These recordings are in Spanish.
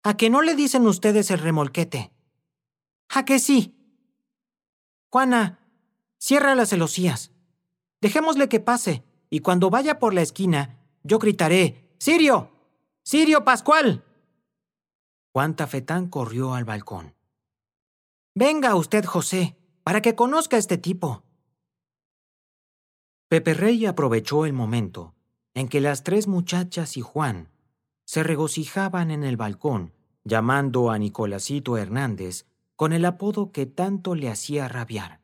¿A que no le dicen ustedes el remolquete? ¿A que sí? Juana, cierra las celosías. Dejémosle que pase, y cuando vaya por la esquina, yo gritaré, ¡Sirio! ¡Sirio Pascual! Juan Tafetán corrió al balcón. Venga usted, José, para que conozca a este tipo. Peperrey aprovechó el momento en que las tres muchachas y Juan se regocijaban en el balcón, llamando a Nicolásito Hernández con el apodo que tanto le hacía rabiar.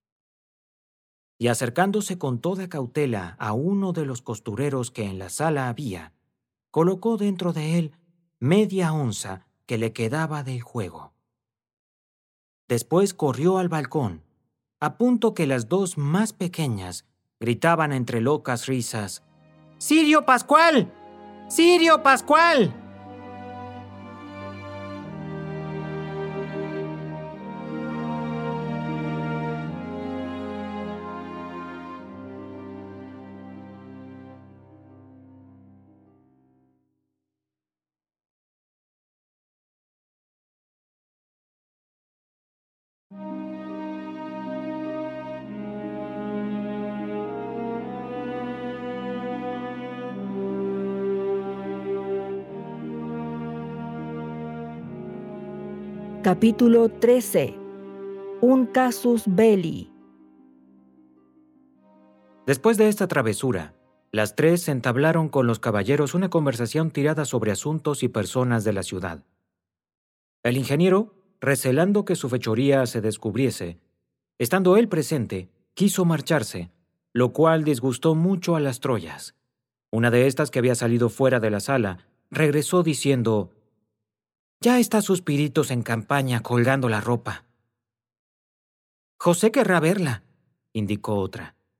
Y acercándose con toda cautela a uno de los costureros que en la sala había, colocó dentro de él media onza que le quedaba del juego. Después corrió al balcón, a punto que las dos más pequeñas gritaban entre locas risas, ¡Sirio Pascual! ¡Sirio Pascual! Capítulo 13. Un casus belli. Después de esta travesura, las tres entablaron con los caballeros una conversación tirada sobre asuntos y personas de la ciudad. El ingeniero, recelando que su fechoría se descubriese, estando él presente, quiso marcharse, lo cual disgustó mucho a las Troyas. Una de estas, que había salido fuera de la sala, regresó diciendo, «Ya está Suspiritos en campaña colgando la ropa». «José querrá verla», indicó otra.